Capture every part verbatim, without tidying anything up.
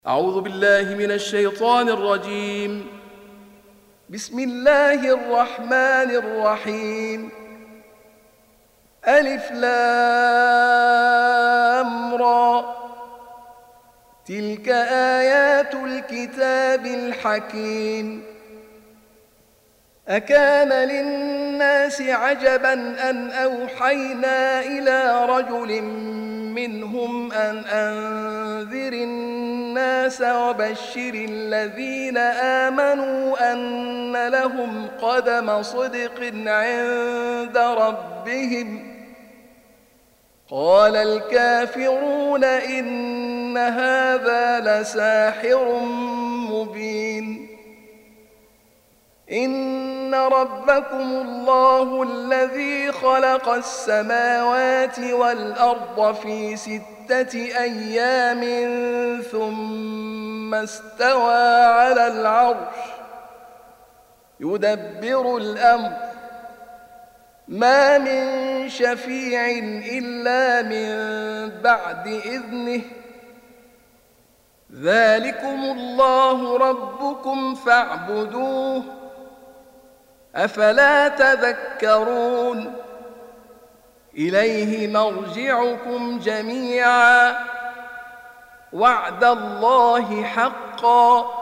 أعوذ بالله من الشيطان الرجيم. بسم الله الرحمن الرحيم. ألف لام را، تلك آيات الكتاب الحكيم. أكان للناس عجبا أن أوحينا إلى رجل منهم أن أنذر الناس وبشر الذين آمنوا أن لهم قدم صدق عند ربهم. قال الكافرون إن هذا لساحر مبين. إن ربكم الله الذي خلق السماوات والأرض في ستة أيام ثم استوى على العرش يدبر الأمر، ما من شفيع إلا من بعد إذنه. ذلكم الله ربكم فاعبدوه، أفلا تذكرون. إليه مرجعكم جميعا، وعد الله حقا،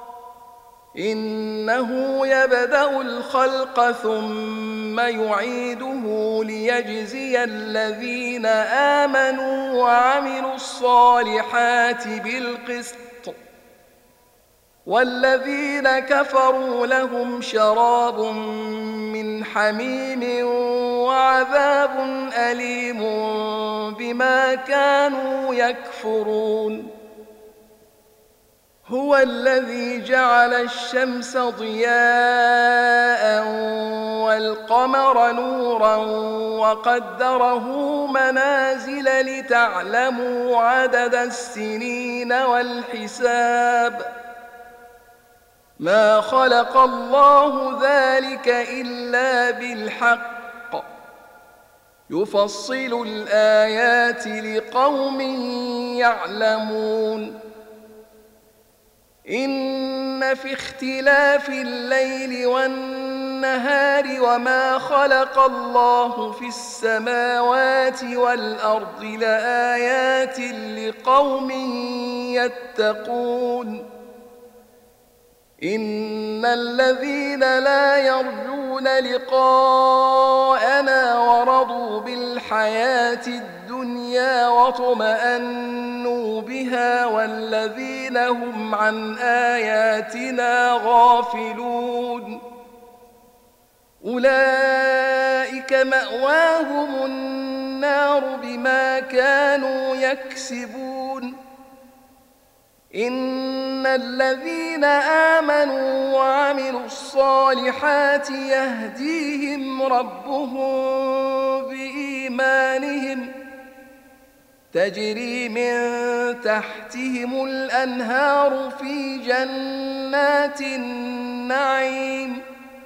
إنه يبدأ الخلق ثم يعيده ليجزي الذين آمنوا وعملوا الصالحات بالقسط، والذين كفروا لهم شراب من حميم وعذاب أليم بما كانوا يكفرون. هو الذي جعل الشمس ضياء والقمر نورا وقدره منازل لتعلموا عدد السنين والحساب. ما خلق الله ذلك إلا بالحق، يفصل الآيات لقوم يعلمون. إن في اختلاف الليل والنهار وما خلق الله في السماوات والأرض لآيات لقوم يتقون. إن الذين لا يرجون لقاءنا ورضوا بالحياة الدنيا واطمأنوا بها والذين هم عن آياتنا غافلون أولئك مأواهم النار بما كانوا يكسبون. إن الذين آمنوا وعملوا الصالحات يهديهم ربهم بإيمانهم، تجري من تحتهم الأنهار في جنات النعيم،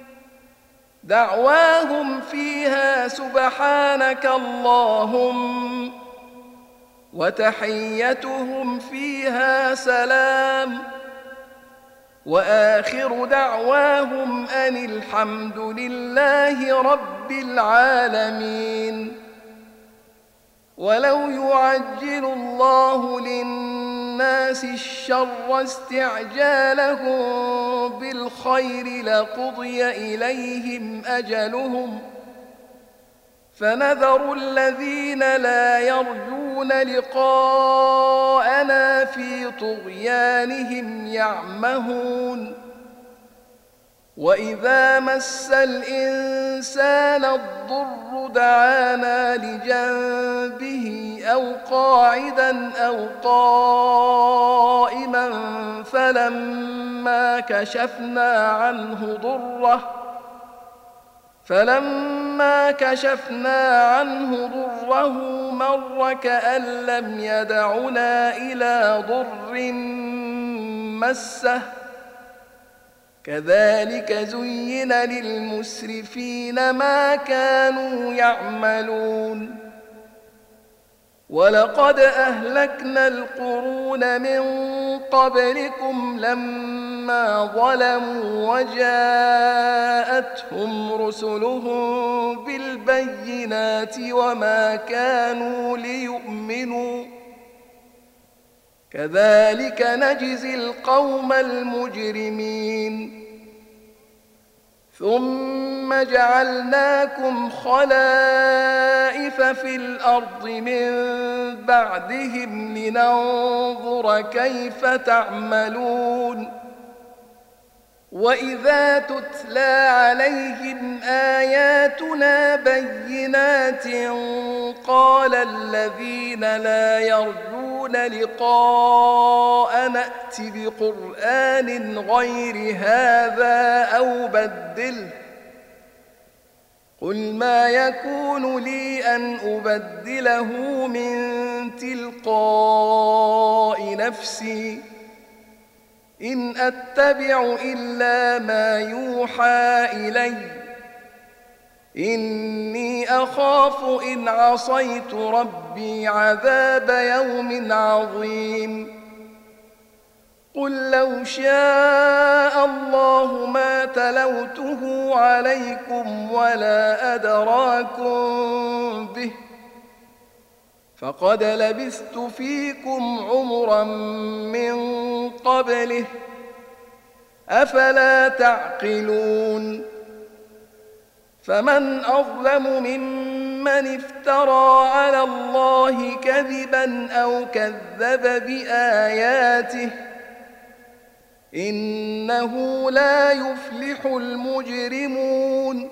دعواهم فيها سبحانك اللهم، وتحيتهم فيها سلام، وآخر دعواهم أن الحمد لله رب العالمين. ولو يعجل الله للناس الشر استعجالهم بالخير لقضي إليهم أجلهم، فنذر الذين لا يرجون لقاءنا في طغيانهم يعمهون. وإذا مس الإنسان الضر دعانا لجنبه أو قاعدا أو قائما فلما كشفنا عنه ضره فلما كشفنا عنه ضره مر كأن لم يدعنا إلى ضر مسه. كذلك زين للمسرفين ما كانوا يعملون. ولقد أهلكنا القرون من قبلكم لما ظلموا وجاءتهم رسلهم بالبينات وما كانوا ليؤمنوا كذلك نجزي القوم المجرمين ثم جعلناكم خلائف في الأرض من بعدهم لننظر كيف تعملون وإذا تتلى عليهم آياتنا بينات قال الذين لا يرجون لقاء نأت بقرآن غير هذا أو بدله قل ما يكون لي أن أبدله من تلقاء نفسي إن أتبع إلا ما يوحى إلي إني أخاف إن عصيت ربي عذاب يوم عظيم قل لو شاء الله ما تلوته عليكم ولا أدراكم به فقد لبثت فيكم عمرا من قبله أفلا تعقلون فمن أظلم ممن افترى على الله كذبا أو كذب بآياته إنه لا يفلح المجرمون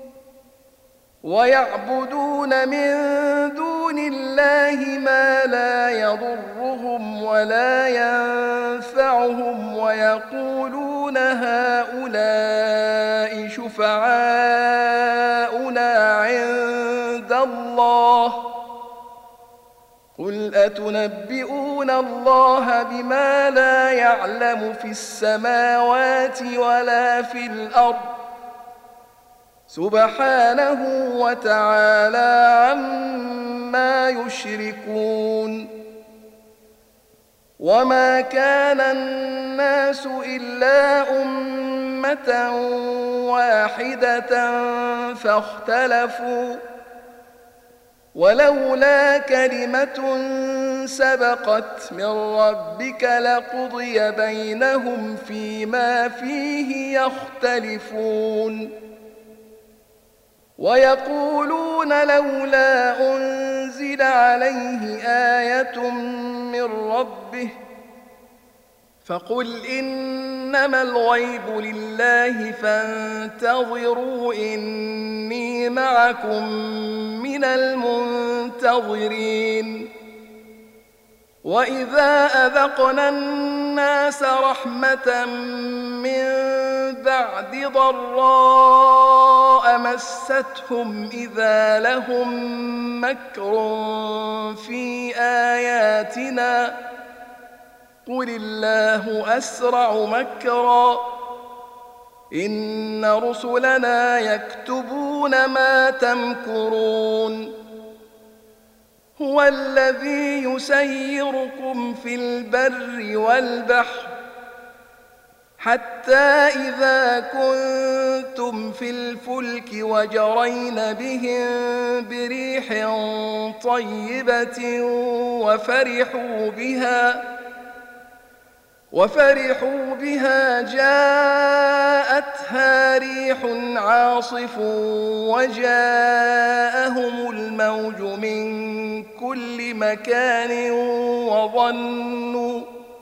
ويعبدون من دون الله ما لا يضرهم ولا ينفعهم ويقولون هؤلاء شفعاؤنا عند الله قل أتنبئون الله بما لا يعلم في السماوات ولا في الأرض سبحانه وتعالى عما يشركون وما كان الناس إلا أمة واحدة فاختلفوا ولولا كلمة سبقت من ربك لقضي بينهم فيما فيه يختلفون ويقولون لولا أنزل عليه آية من ربه فقل إنما الغيب لله فانتظروا إني معكم من المنتظرين وإذا أذقنا الناس رحمة من بعد ضراء مستهم إذا لهم مكر في آياتنا قل الله أسرع مكرا إن رسلنا يكتبون ما تمكرون هو الذي يسيركم في البر والبحر حتى إذا كنتم في الفلك وجرين بهم بريح طيبة وفرحوا بها وفرحوا بها جاءتها ريح عاصف وجاءهم الموج من كل مكان وظنوا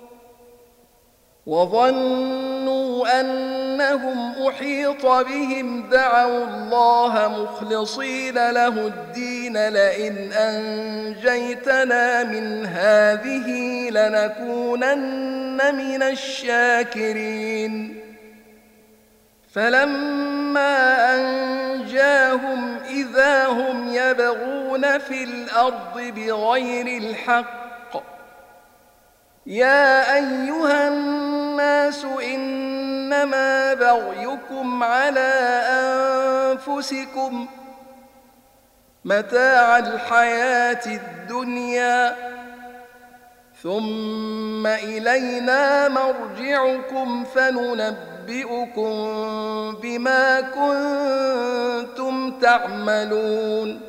وظنوا أنهم أحيط بهم دعوا الله مخلصين له الدين لئن أنجيتنا من هذه لنكونن من الشاكرين فلما أنجاهم إذا هم يبغون في الأرض بغير الحق يا أيها الناس إنما بغيكم على أنفسكم متاع الحياة الدنيا ثم إلينا مرجعكم فننبئكم بما كنتم تعملون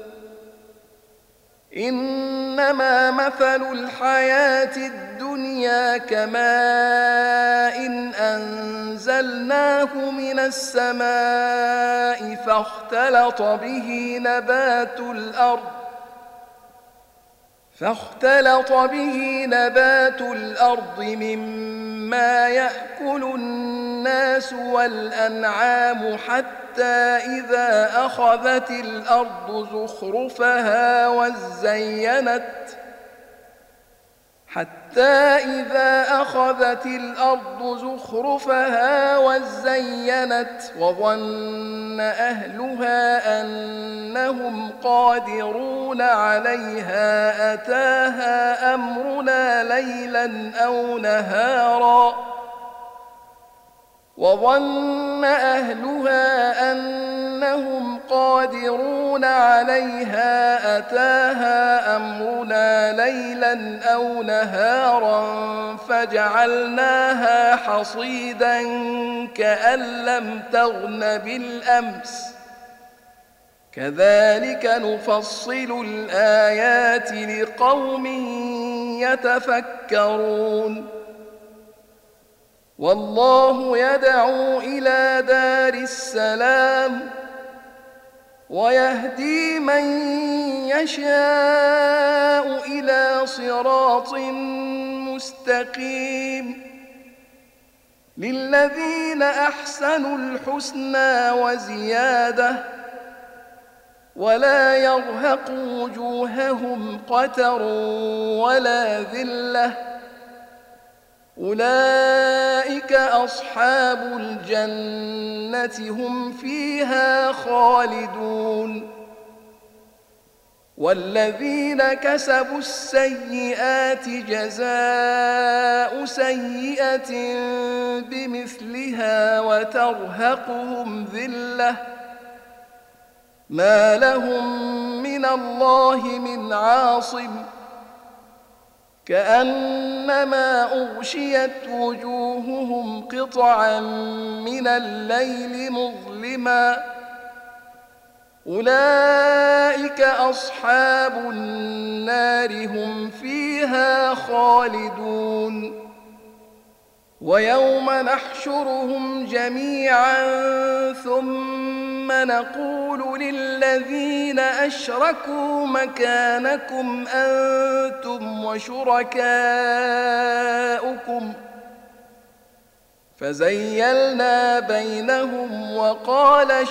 إنما مثل الحياة الدنيا كماء أنزلناه من السماء فاختلط به نبات الأرض فاختلط به نبات الأرض مما يأكل الناس والأنعام حتى إذا أخذت الأرض زخرفها وزينت حتى إذا أخذت الأرض زخرفها وزينت وظن أهلها أنهم قادرون عليها أتاها أمرنا ليلا أو نهارا وظن أهلها أنهم قادرون عليها أتاها أمرنا ليلا أو نهارا فجعلناها حصيدا كأن لم تغن بالأمس كذلك نفصل الآيات لقوم يتفكرون والله يدعو إلى دار السلام ويهدي من يشاء إلى صراط مستقيم للذين أحسنوا الحسنى وزيادة ولا يرهق وجوههم قتر ولا ذلة أولئك أصحاب الجنة هم فيها خالدون والذين كسبوا السيئات جزاء سيئة بمثلها وترهقهم ذلة ما لهم من الله من عاصم كأنما أغشيت وجوههم قطعا من الليل مظلما أولئك أصحاب النار هم فيها خالدون ويوم نحشرهم جميعا ثم نقول للذين أشركوا مكانكم أنتم وشركاؤكم فزيلنا بينهم وقال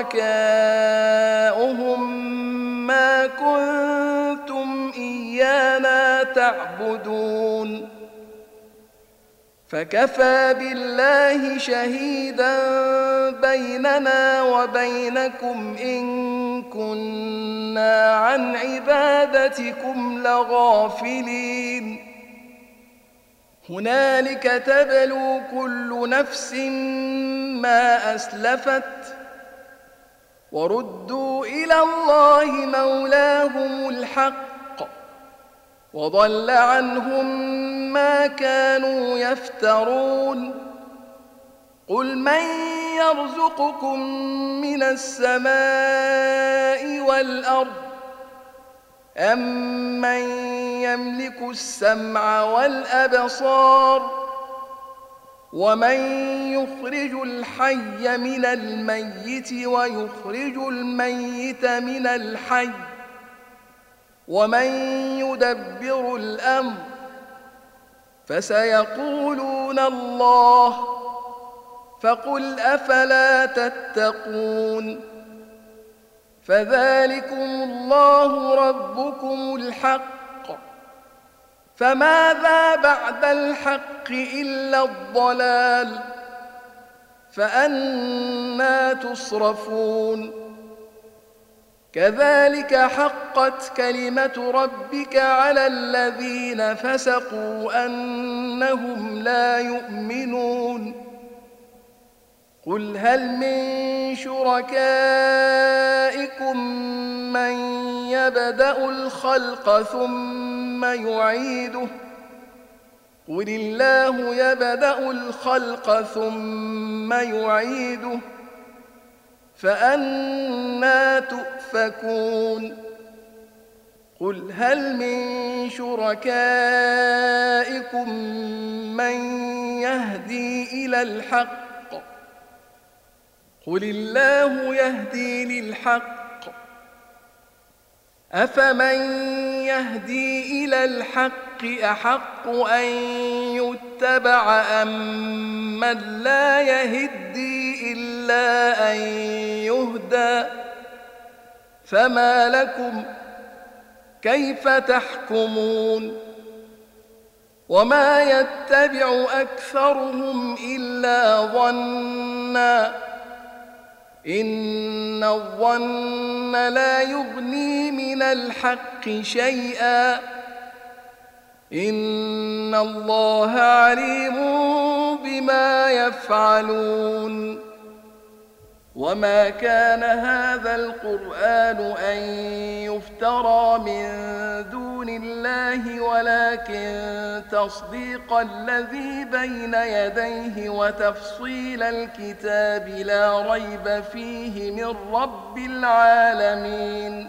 شركاؤهم ما كنتم إيانا تعبدون فكفى بالله شهيدا بيننا وبينكم إن كنا عن عبادتكم لغافلين هنالك تبلو كل نفس ما أسلفت وردوا إلى الله مولاهم الحق وضل عنهم ما كانوا يفترون قل من يرزقكم من السماء والأرض أمن يملك السمع والأبصار ومن يخرج الحي من الميت ويخرج الميت من الحي ومن يدبر الأمر فسيقولون الله فقل أفلا تتقون فذلكم الله ربكم الحق فماذا بعد الحق إلا الضلال فأنى تصرفون كذلك حقت كلمة ربك على الذين فسقوا أنهم لا يؤمنون قل هل من شركائكم من يبدأ الخلق ثم يعيده قل الله يبدأ الخلق ثم يعيده فأنى تؤفكون قل هل من شركائكم من يهدي إلى الحق قل الله يهدي للحق أفمن يهدي إلى الحق أحق أن يتبع أم من لا يهدي إلا أن يهدى فما لكم كيف تحكمون وما يتبع أكثرهم إلا ظنّا إن الظن لا يغني من الحق شيئا إن الله عليم بما يفعلون وما كان هذا القرآن أن يفترى من دون الله ولكن تصديق الذي بين يديه وتفصيل الكتاب لا ريب فيه من رب العالمين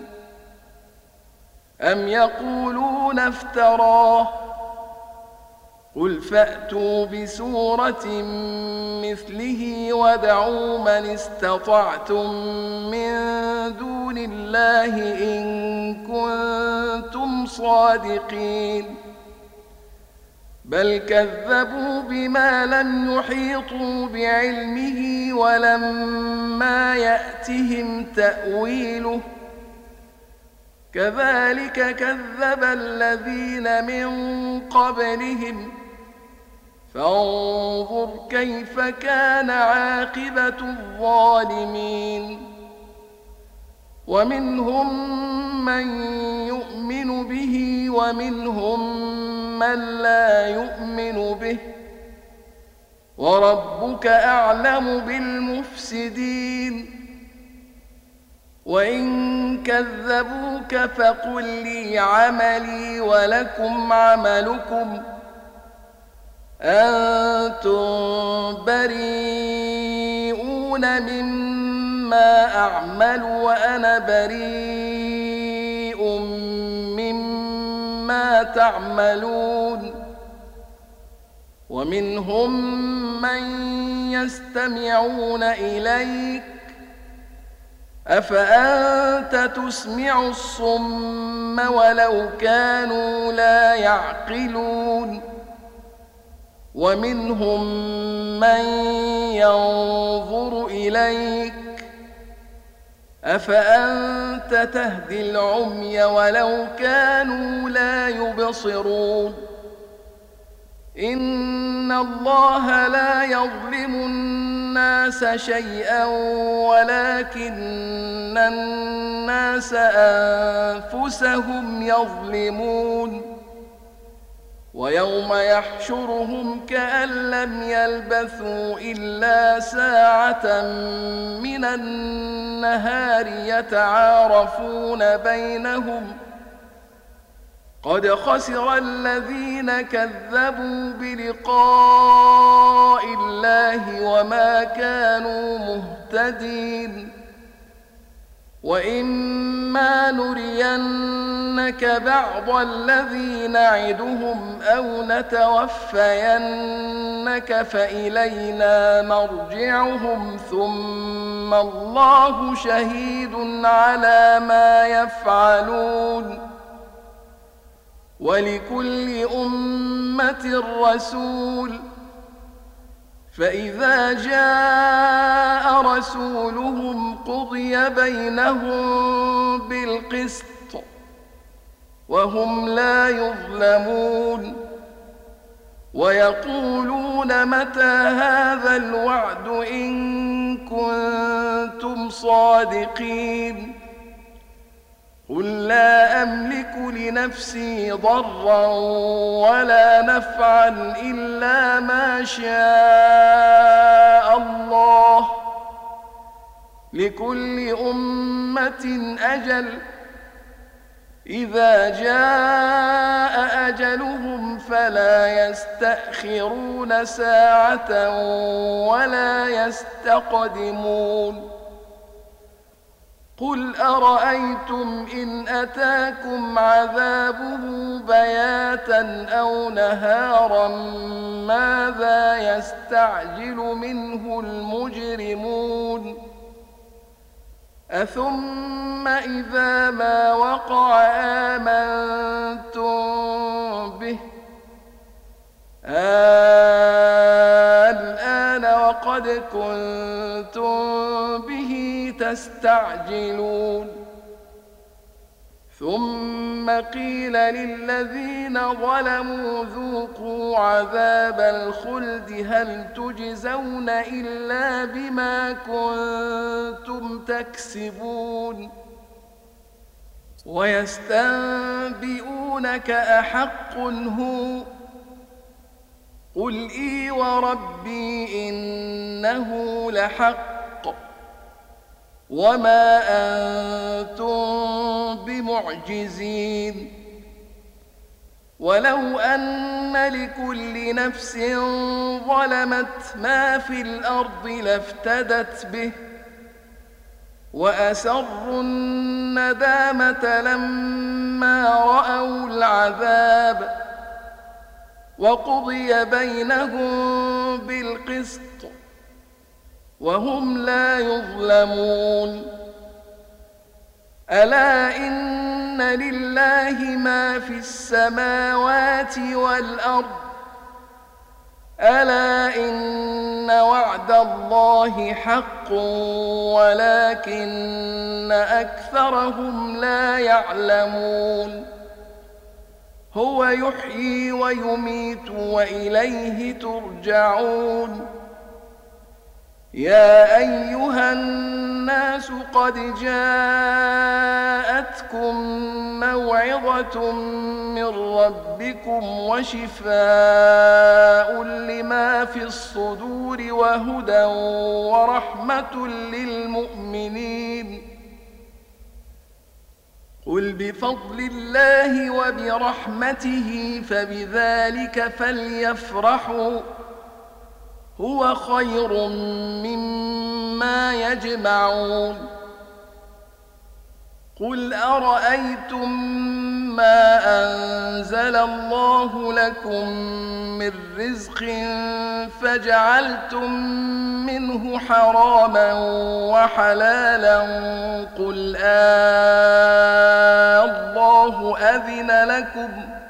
أم يقولون افتراه قل فأتوا بسورة مثله وادعوا من استطعتم من دون الله إن كنتم صادقين بل كذبوا بما لم يحيطوا بعلمه ولما يأتهم تأويله كذلك كذب الذين من قبلهم فانظر كيف كان عاقبة الظالمين ومنهم من يؤمن به ومنهم من لا يؤمن به وربك أعلم بالمفسدين وإن كذبوك فقل لي عملي ولكم عملكم أنتم بريئون مما أعمل وأنا بريء مما تعملون ومنهم من يستمعون إليك أفأنت تسمع الصم ولو كانوا لا يعقلون ومنهم من ينظر إليك أفأنت تهدي العمي ولو كانوا لا يبصرون إن الله لا يظلم الناس شيئا ولكن الناس أنفسهم يظلمون ويوم يحشرهم كأن لم يلبثوا إلا ساعة من النهار يتعارفون بينهم قد خسر الذين كذبوا بلقاء الله وما كانوا مهتدين وإما نرينك بعض الذي نعدهم أو نتوفينك فإلينا مرجعهم ثم الله شهيد على ما يفعلون ولكل أمة رسول فإذا جاء رسولهم قضي بينهم بالقسط وهم لا يظلمون ويقولون متى هذا الوعد إن كنتم صادقين قل لا أملك لنفسي ضرا ولا نفعا إلا ما شاء الله لكل أمة أجل إذا جاء أجلهم فلا يستأخرون ساعة ولا يستقدمون قل أرأيتم إن أتاكم عذابه بياتا أو نهارا ماذا يستعجل منه المجرمون أثم إذا ما وقع آمنتم به الآن وقد كنتم به تستعجلون ثم قيل للذين ظلموا ذوقوا عذاب الخلد هل تجزون إلا بما كنتم تكسبون ويستنبئونك أحق هو قل إي وربي إنه لحق وما أنتم بمعجزين ولو أن لكل نفس ظلمت ما في الأرض لافتدت به وأسروا الندامة لما رأوا العذاب وقضي بينهم بالقسط وهم لا يظلمون ألا إن لله ما في السماوات والأرض ألا إن وعد الله حق ولكن أكثرهم لا يعلمون هو يحيي ويميت وإليه ترجعون يا أيها الناس قد جاءتكم موعظة من ربكم وشفاء لما في الصدور وهدى ورحمة للمؤمنين قل بفضل الله وبرحمته فبذلك فليفرحوا هو خير مما يجمعون قل أرأيتم ما أنزل الله لكم من رزق فجعلتم منه حراما وحلالا قل آه الله أذن لكم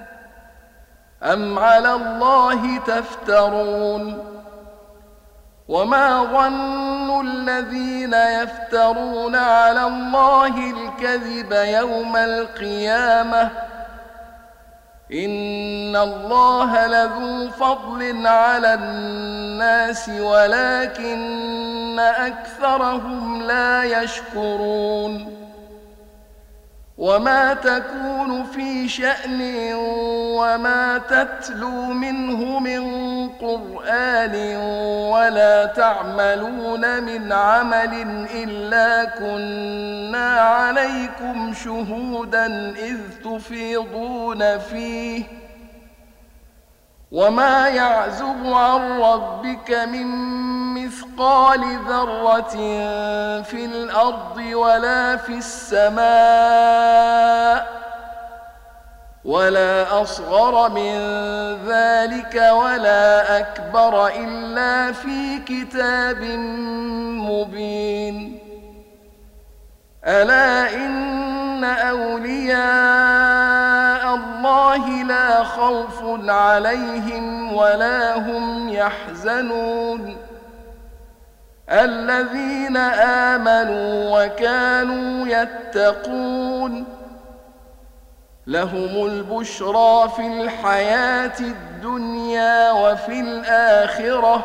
أم على الله تفترون وما ظن الذين يفترون على الله الكذب يوم القيامة إن الله لذو فضل على الناس ولكن أكثرهم لا يشكرون وما تكون في شأن وما تتلو منه من قرآن ولا تعملون من عمل إلا كنا عليكم شهودا إذ تفيضون فيه وما يعزب عن ربك من مثقال ذرة في الأرض ولا في السماء ولا أصغر من ذلك ولا أكبر إلا في كتاب مبين ألا إن أولياء الله لا خوف عليهم ولا هم يحزنون الذين آمنوا وكانوا يتقون لهم البشرى في الحياة الدنيا وفي الآخرة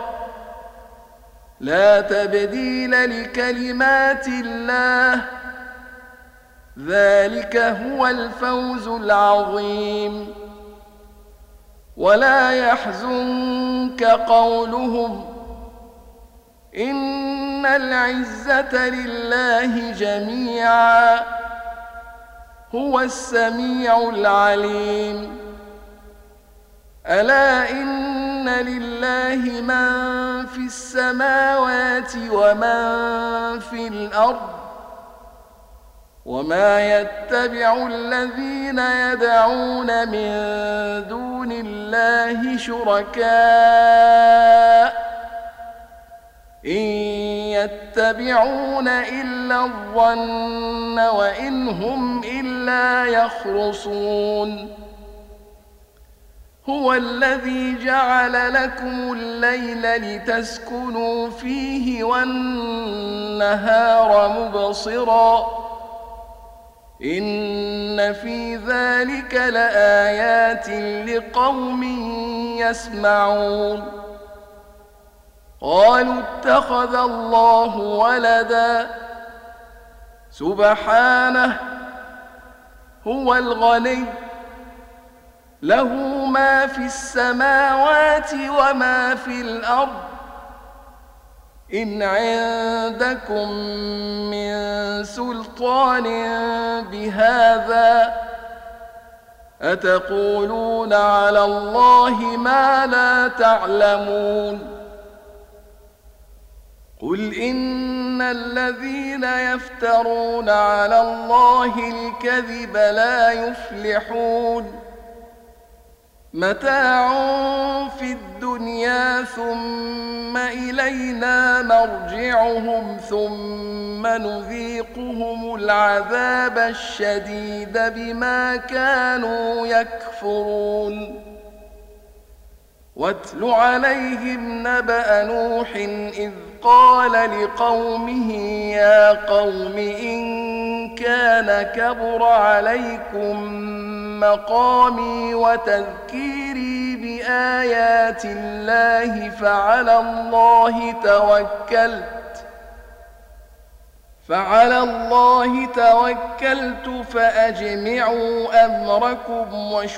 لا تبديل لكلمات الله ذلك هو الفوز العظيم ولا يحزنك قولهم إن إن العزة لله جميعا هو السميع العليم. ألا إن لله من في السماوات ومن في الأرض وما يتبع الذين يدعون من دون الله شركاء إن يتبعون إلا الظن وإن هم إلا يخرصون. هو الذي جعل لكم الليل لتسكنوا فيه والنهار مبصرا إن في ذلك لآيات لقوم يسمعون. قالوا اتخذ الله ولدا سبحانه هو الغني له ما في السماوات وما في الأرض إن عندكم من سلطان بهذا أتقولون على الله ما لا تعلمون. قل إن الذين يفترون على الله الكذب لا يفلحون متاع في الدنيا ثم إلينا مرجعهم ثم نذيقهم العذاب الشديد بما كانوا يكفرون. واتل عليهم نبأ نوح إذ قال لقومه يا قوم إن كان كبر عليكم مقامي وتذكيري بآيات الله فعلى الله توكلت فعلى الله توكلت فأجمعوا أمركم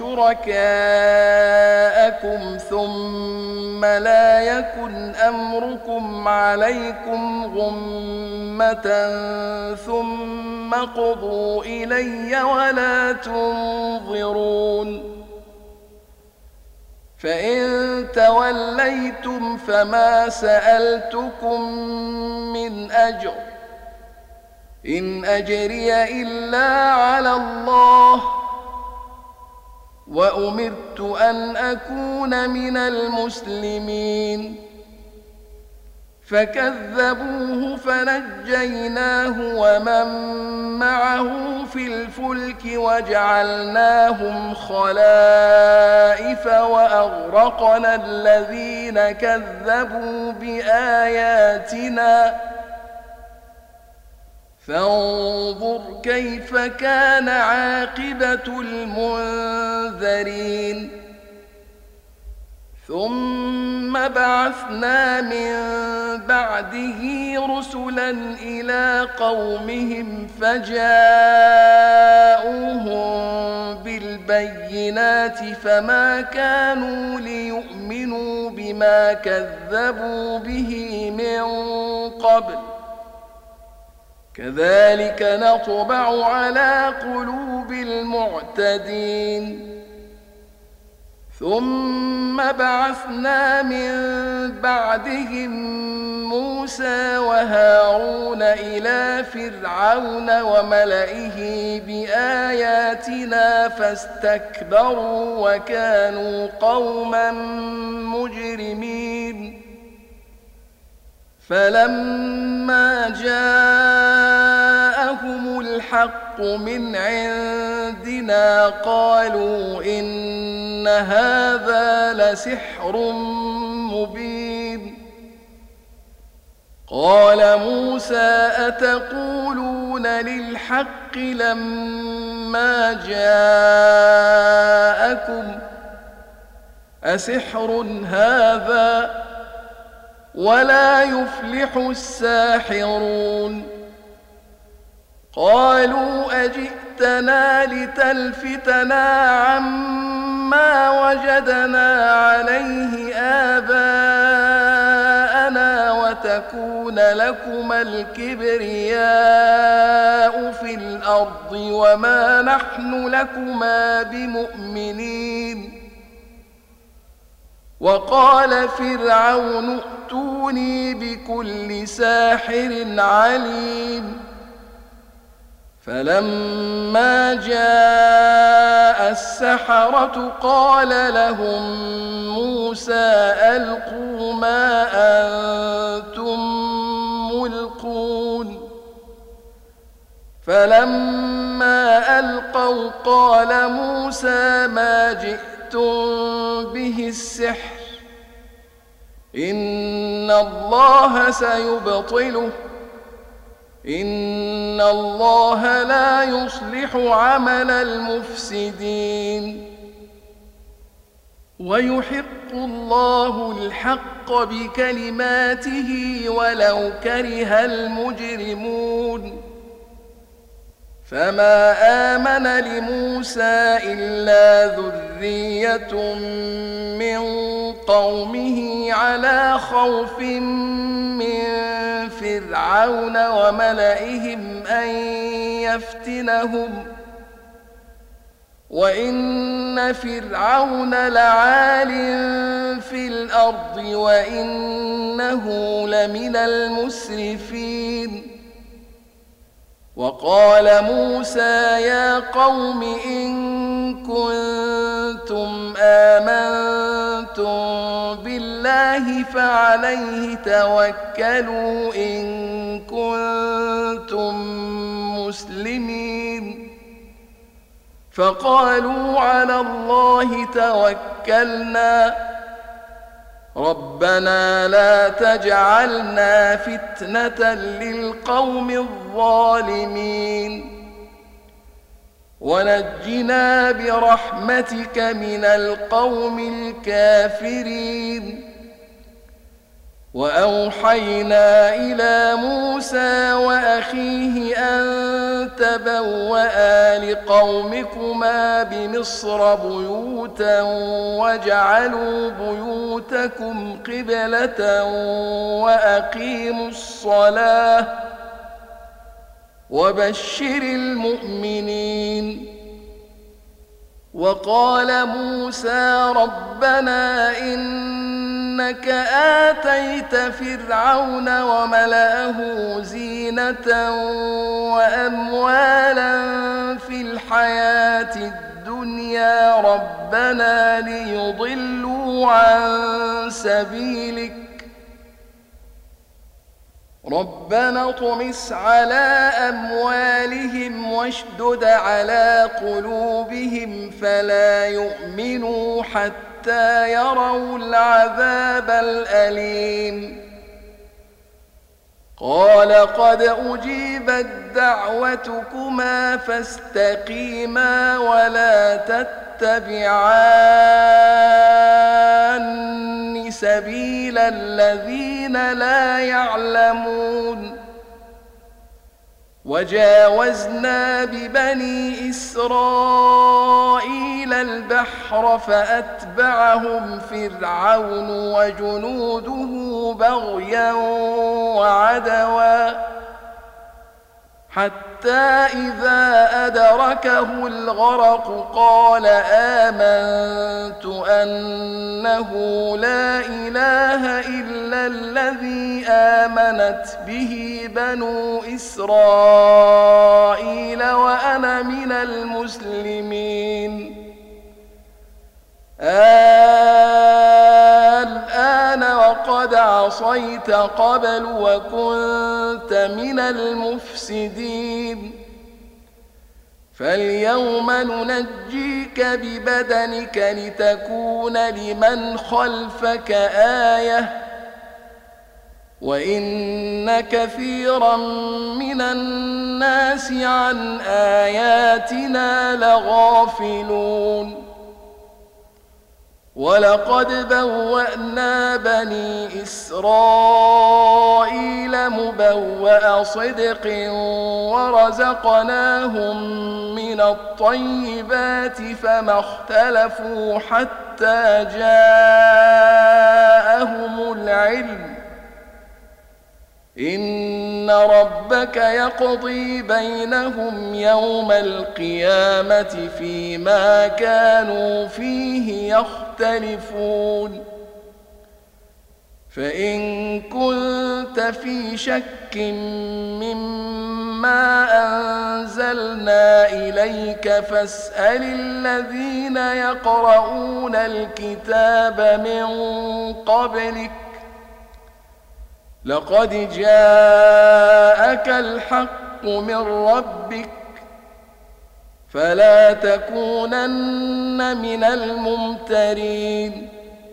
وشركاءكم ثم لا يكن أمركم عليكم غمة ثم قضوا إلي ولا تنظرون. فإن توليتم فما سألتكم من أجر إن أجري إلا على الله وأمرت أن أكون من المسلمين. فكذبوه فنجيناه ومن معه في الفلك وجعلناهم خلائف وأغرقنا الذين كذبوا بآياتنا فانظر كيف كان عاقبة المنذرين. ثم بعثنا من بعده رسلا إلى قومهم فجاءوهم بالبينات فما كانوا ليؤمنوا بما كذبوا به من قبل كذلك نطبع على قلوب المعتدين. ثم بعثنا من بعدهم موسى وهارون إلى فرعون وملئه بآياتنا فاستكبروا وكانوا قوما مجرمين. فلما جاءهم الحق من عندنا قالوا إن هذا لسحر مبين. قال موسى أتقولون للحق لما جاءكم أسحر هذا ولا يفلح الساحرون. قالوا أجئتنا لتلفتنا عما وجدنا عليه آباءنا تكون لكما الكبرياء في الأرض وما نحن لكما بمؤمنين وقال فرعون ائتوني بكل ساحر عليم فلما جاء السحرة قال لهم موسى ألقوا ما أنتم ملقون فلما ألقوا قال موسى ما جئتم به السحر إن الله سيبطله إن الله لا يصلح عمل المفسدين ويحق الله الحق بكلماته ولو كره المجرمون فما آمن لموسى إلا ذرية من قومه على خوف من فرعون وملئهم أن يفتنهم وإن فرعون لعال في الأرض وإنه لمن المسرفين وقال موسى يا قوم إن كنتم آمنتم بالله فعليه توكلوا إن كنتم مسلمين فقالوا على الله توكلنا ربنا لا تجعلنا فتنة للقوم الظالمين ونجنا برحمتك من القوم الكافرين وأوحينا إلى موسى وأخيه أن تبوأ لقومكما بمصر بيوتا واجعلوا بيوتكم قبلة وأقيموا الصلاة وبشر المؤمنين وقال موسى ربنا إنك آتيت فرعون وملأه زينة وأموالا في الحياة الدنيا ربنا ليضلوا عن سبيلك ربنا اطمس على أموالهم واشدد على قلوبهم فلا يؤمنوا حتى يروا العذاب الأليم قال قد أجيبت دعوتكما فاستقيما ولا تتبعان سبيل الذين لا يعلمون وجاوزنا ببني إسرائيل البحر فأتبعهم فرعون وجنوده بغيا وعدوا حتى إذا أدركه الغرق قال آمنت أنه لا إله إلا الذي آمنت به بنو إسرائيل وأنا من المسلمين الآن وقد عصيت قبل وكنت من المفسدين فاليوم ننجيك ببدنك لتكون لمن خلفك آية وإن كثيرا من الناس عن آياتنا لغافلون ولقد بوأنا بني إسرائيل مبوأ صدق ورزقناهم من الطيبات فما اختلفوا حتى جاءهم العلم إن ربك يقضي بينهم يوم القيامة فيما كانوا فيه يختلفون فإن كنت في شك مما أنزلنا إليك فاسأل الذين يقرؤون الكتاب من قبلك لقد جاءك الحق من ربك فلا تكونن من الممترين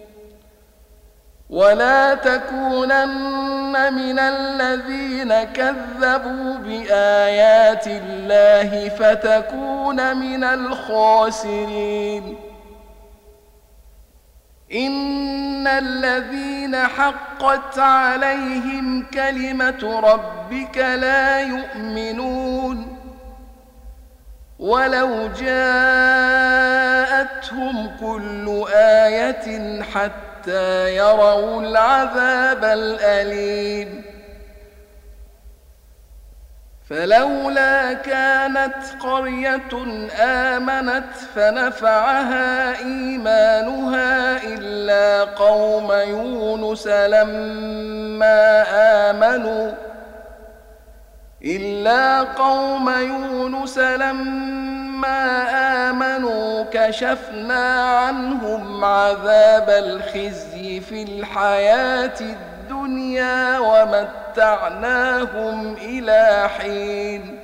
ولا تكونن من الذين كذبوا بآيات الله فتكون من الخاسرين إن الذين حقت عليهم كلمة ربك لا يؤمنون ولو جاءتهم كل آية حتى يروا العذاب الأليم فلولا كانت قرية آمنت فنفعها إيمانها إلا قوم يونس لما آمنوا إلا قوم يونس لما آمنوا كشفنا عنهم عذاب الخزي في الحياة الدنيا ومتعناهم إلى حين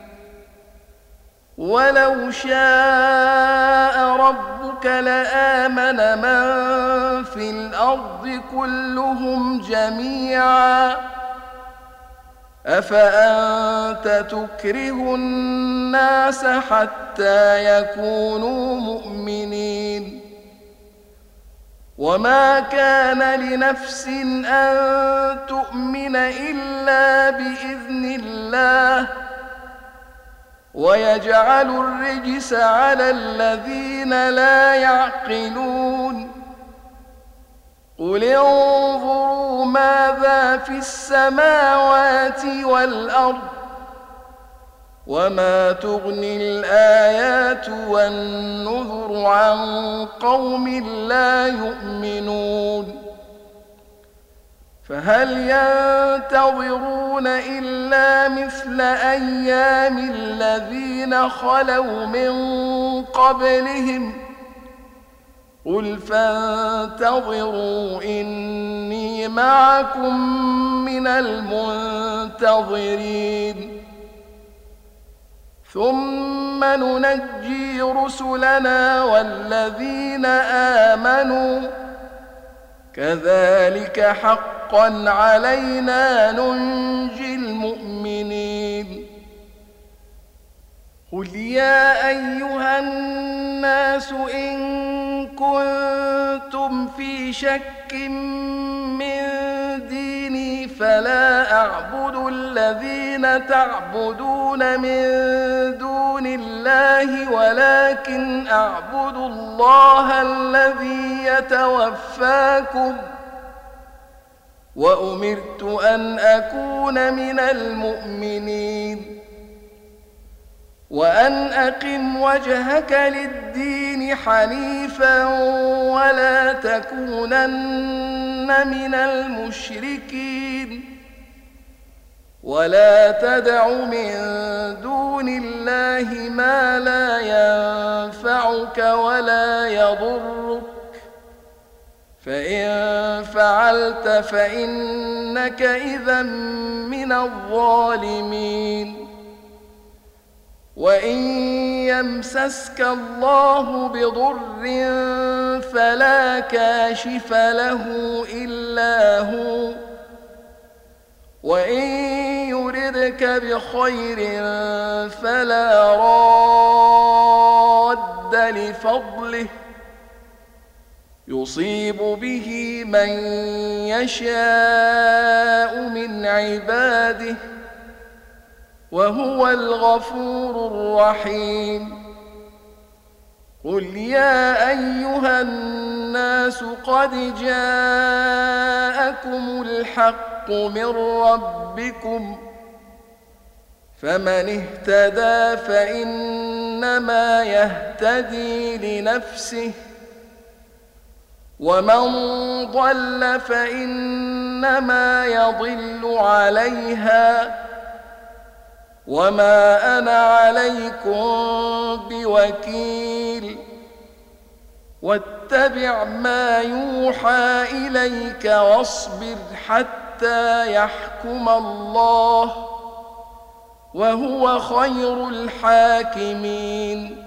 ولو شاء ربك لآمن من في الأرض كلهم جميعا أفأنت تكره الناس حتى يكونوا مؤمنين وما كان لنفس أن تؤمن إلا بإذن الله ويجعل الرجس على الذين لا يعقلون قل انظروا ماذا في السماوات والأرض وما تغني الآيات والنذر عن قوم لا يؤمنون فهل ينتظرون إلا مثل أيام الذين خلوا من قبلهم قل فانتظروا إني معكم من المنتظرين ثم ننجي رسلنا والذين آمنوا كذلك حقا علينا ننجي المؤمنين قل يا أيها الناس إن كنتم في شك من ديني فلا أعبد الذين تعبدون من دون الله ولكن أعبد الله الذي يتوفاكم وأمرت أن أكون من المؤمنين وأن أقم وجهك للدين حنيفا ولا تكونن من المشركين ولا تدع من دون الله ما لا ينفعك ولا يضرك فإن فعلت فإنك إذا من الظالمين وإن يمسسك الله بضر فلا كاشف له إلا هو وإن يردك بخير فلا راد لفضله يصيب به من يشاء من عباده وهو الغفور الرحيم قل يا أيها الناس قد جاءكم الحق الحق من ربكم، فمن اهتدى فإنما يهتدي لنفسه، ومن ضل فإنما يضل عليها، وما أنا عليكم بوكيل. واتبع ما يوحى إليك واصبر حتى يحكم الله، وهو خير الحاكمين.